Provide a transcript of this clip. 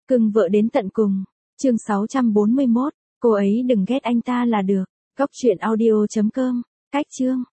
Cưng vợ đến tận cùng. Chương 641, cô ấy đừng ghét anh ta là được. Góc truyện audio.com. Cách chương.